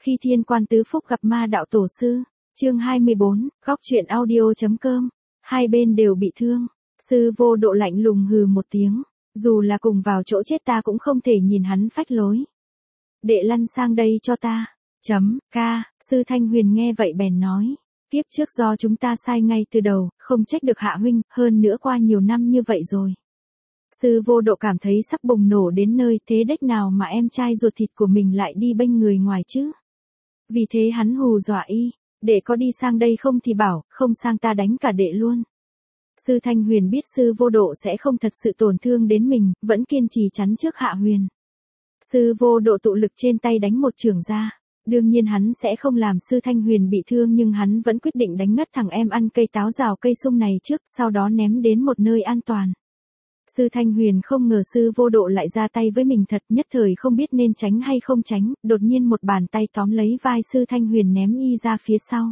Khi thiên quan tứ phúc gặp ma đạo tổ sư, chương 24, góc truyện audio.com, hai bên đều bị thương. Sư Vô Độ lạnh lùng hừ một tiếng, dù là cùng vào chỗ chết ta cũng không thể nhìn hắn phách lối. Đệ lăn sang đây cho ta. Sư Thanh Huyền nghe vậy bèn nói, kiếp trước do chúng ta sai ngay từ đầu, không trách được hạ huynh, hơn nữa qua nhiều năm như vậy rồi. Sư Vô Độ cảm thấy sắp bùng nổ đến nơi, thế đếch nào mà em trai ruột thịt của mình lại đi bênh người ngoài chứ. Vì thế hắn hù dọa y, đệ có đi sang đây không thì bảo, không sang ta đánh cả đệ luôn. Sư Thanh Huyền biết Sư Vô Độ sẽ không thật sự tổn thương đến mình, vẫn kiên trì chắn trước Hạ Huyền. Sư Vô Độ tụ lực trên tay đánh một chưởng ra. Đương nhiên hắn sẽ không làm Sư Thanh Huyền bị thương, nhưng hắn vẫn quyết định đánh ngất thằng em ăn cây táo rào cây sung này trước, sau đó ném đến một nơi an toàn. Sư Thanh Huyền không ngờ Sư Vô Độ lại ra tay với mình thật, nhất thời không biết nên tránh hay không tránh, đột nhiên một bàn tay tóm lấy vai Sư Thanh Huyền ném y ra phía sau.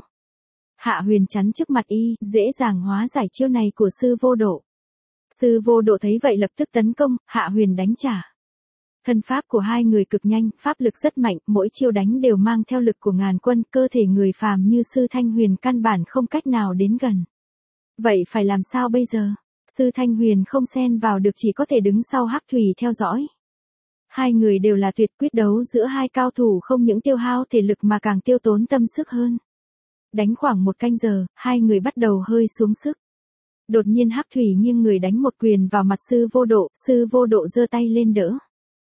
Hạ Huyền chắn trước mặt y, dễ dàng hóa giải chiêu này của Sư Vô Độ. Sư Vô Độ thấy vậy lập tức tấn công, Hạ Huyền đánh trả. Thân pháp của hai người cực nhanh, pháp lực rất mạnh, mỗi chiêu đánh đều mang theo lực của ngàn quân, cơ thể người phàm như Sư Thanh Huyền căn bản không cách nào đến gần. Vậy phải làm sao bây giờ? Sư Thanh Huyền không xen vào được, chỉ có thể đứng sau Hắc Thủy theo dõi. Hai người đều là tuyệt, quyết đấu giữa hai cao thủ không những tiêu hao thể lực mà càng tiêu tốn tâm sức hơn. Đánh khoảng một canh giờ, hai người bắt đầu hơi xuống sức. Đột nhiên Hắc Thủy nghiêng người đánh một quyền vào mặt Sư Vô Độ giơ tay lên đỡ.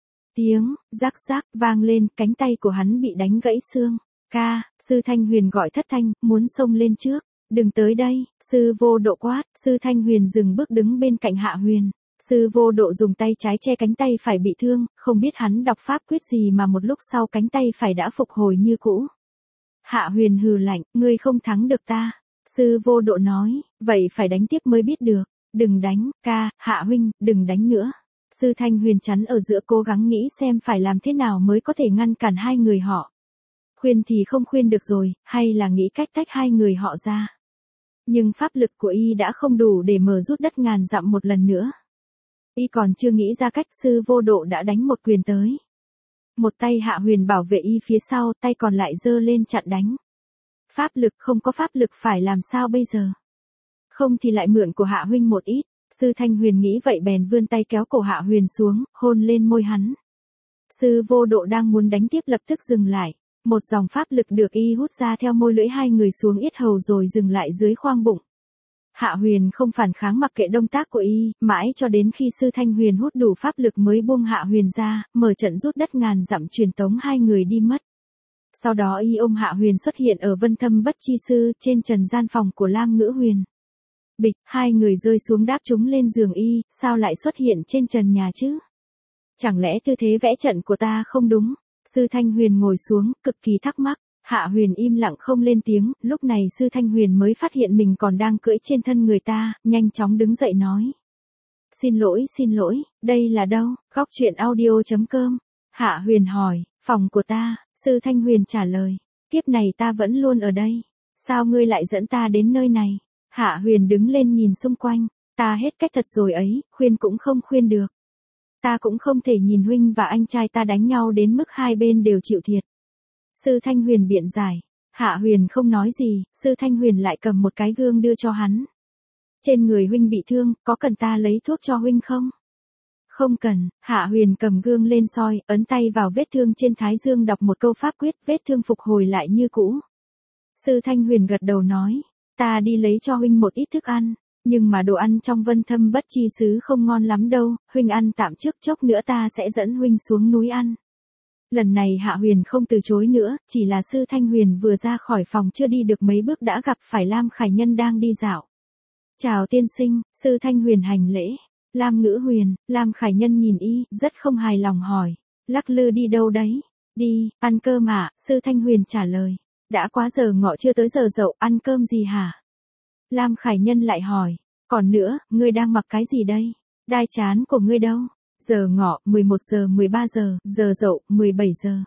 Tiếng rắc rắc vang lên, cánh tay của hắn bị đánh gãy xương. Sư Thanh Huyền gọi thất thanh, muốn xông lên trước. Đừng tới đây, Sư Vô Độ quát. Sư Thanh Huyền dừng bước đứng bên cạnh Hạ Huyền. Sư Vô Độ dùng tay trái che cánh tay phải bị thương, không biết hắn đọc pháp quyết gì mà một lúc sau cánh tay phải đã phục hồi như cũ. Hạ Huyền hừ lạnh, ngươi không thắng được ta. Sư Vô Độ nói, vậy phải đánh tiếp mới biết được. Đừng đánh, Hạ huynh, đừng đánh nữa. Sư Thanh Huyền chắn ở giữa cố gắng nghĩ xem phải làm thế nào mới có thể ngăn cản hai người họ. Khuyên thì không khuyên được rồi, hay là nghĩ cách tách hai người họ ra. Nhưng pháp lực của y đã không đủ để mở rút đất ngàn dặm một lần nữa. Y còn chưa nghĩ ra cách, Sư Vô Độ đã đánh một quyền tới. Một tay Hạ Huyền bảo vệ y phía sau, tay còn lại giơ lên chặn đánh. Pháp lực không có pháp lực phải làm sao bây giờ? Không thì lại mượn của Hạ huynh một ít. Sư Thanh Huyền nghĩ vậy bèn vươn tay kéo cổ Hạ Huyền xuống, hôn lên môi hắn. Sư Vô Độ đang muốn đánh tiếp lập tức dừng lại. Một dòng pháp lực được y hút ra theo môi lưỡi hai người xuống yết hầu rồi dừng lại dưới khoang bụng. Hạ Huyền không phản kháng mặc kệ động tác của y, mãi cho đến khi Sư Thanh Huyền hút đủ pháp lực mới buông Hạ Huyền ra, mở trận rút đất ngàn dặm truyền tống hai người đi mất. Sau đó y ôm Hạ Huyền xuất hiện ở Vân Thâm Bất Chi Sư trên trần gian phòng của Lam Ngữ Huyền. Bịch, hai người rơi xuống đáp chúng lên giường y, sao lại xuất hiện trên trần nhà chứ? Chẳng lẽ tư thế vẽ trận của ta không đúng? Sư Thanh Huyền ngồi xuống, cực kỳ thắc mắc. Hạ Huyền im lặng không lên tiếng, lúc này Sư Thanh Huyền mới phát hiện mình còn đang cưỡi trên thân người ta, nhanh chóng đứng dậy nói. Xin lỗi, đây là đâu? Góc truyện audio.com. Hạ Huyền hỏi, phòng của ta. Sư Thanh Huyền trả lời, kiếp này ta vẫn luôn ở đây. Sao ngươi lại dẫn ta đến nơi này? Hạ Huyền đứng lên nhìn xung quanh, ta hết cách thật rồi ấy, khuyên cũng không khuyên được. Ta cũng không thể nhìn huynh và anh trai ta đánh nhau đến mức hai bên đều chịu thiệt. Sư Thanh Huyền biện giải, Hạ Huyền không nói gì, Sư Thanh Huyền lại cầm một cái gương đưa cho hắn. Trên người huynh bị thương, có cần ta lấy thuốc cho huynh không? Không cần. Hạ Huyền cầm gương lên soi, ấn tay vào vết thương trên thái dương đọc một câu pháp quyết, vết thương phục hồi lại như cũ. Sư Thanh Huyền gật đầu nói, ta đi lấy cho huynh một ít thức ăn, nhưng mà đồ ăn trong Vân Thâm Bất Chi Xứ không ngon lắm đâu, huynh ăn tạm trước, chốc nữa ta sẽ dẫn huynh xuống núi ăn. Lần này Hạ Huyền không từ chối nữa, chỉ là Sư Thanh Huyền vừa ra khỏi phòng chưa đi được mấy bước đã gặp phải Lam Khải Nhân đang đi dạo. Chào tiên sinh. Sư Thanh Huyền hành lễ. Lam Ngữ Huyền. Lam Khải Nhân nhìn y, rất không hài lòng hỏi, lắc lư đi đâu đấy? Đi, ăn cơm à? Sư Thanh Huyền trả lời, đã quá giờ ngọ chưa tới giờ dậu, ăn cơm gì hả? Lam Khải Nhân lại hỏi, còn nữa, ngươi đang mặc cái gì đây? Đai chán của ngươi đâu? Giờ ngọ, 11 giờ 13 giờ, giờ dậu, 17 giờ.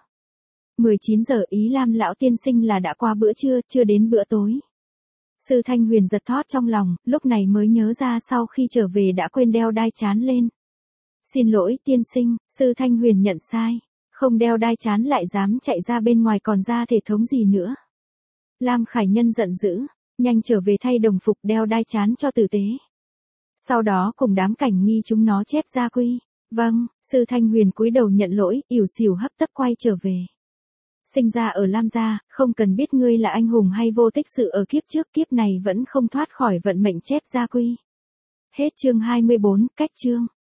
19 giờ ý Lam lão tiên sinh là đã qua bữa trưa, chưa đến bữa tối. Sư Thanh Huyền giật thót trong lòng, lúc này mới nhớ ra sau khi trở về đã quên đeo đai chán lên. Xin lỗi tiên sinh. Sư Thanh Huyền nhận sai. Không đeo đai chán lại dám chạy ra bên ngoài còn ra thể thống gì nữa. Lam Khải Nhân giận dữ, nhanh trở về thay đồng phục đeo đai chán cho tử tế. Sau đó cùng đám cảnh nghi chúng nó chép gia quy. Vâng, Sư Thanh Huyền cúi đầu nhận lỗi, ỉu xìu hấp tấp quay trở về. Sinh ra ở Lam gia, không cần biết ngươi là anh hùng hay vô tích sự ở kiếp trước, kiếp này vẫn không thoát khỏi vận mệnh chép gia quy. Hết chương 24, cách chương.